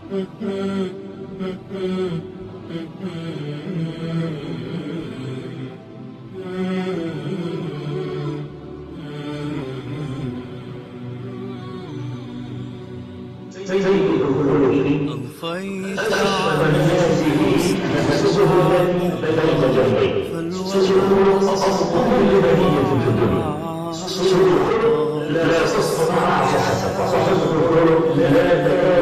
سيد الخلق أضفيت أشرف الناس نفسه الذي بين جنبيه سلوك أصل كل بنية في الدنيا سلوك الخلق لا تصف مع صحة وصحة الخلق لا تكاد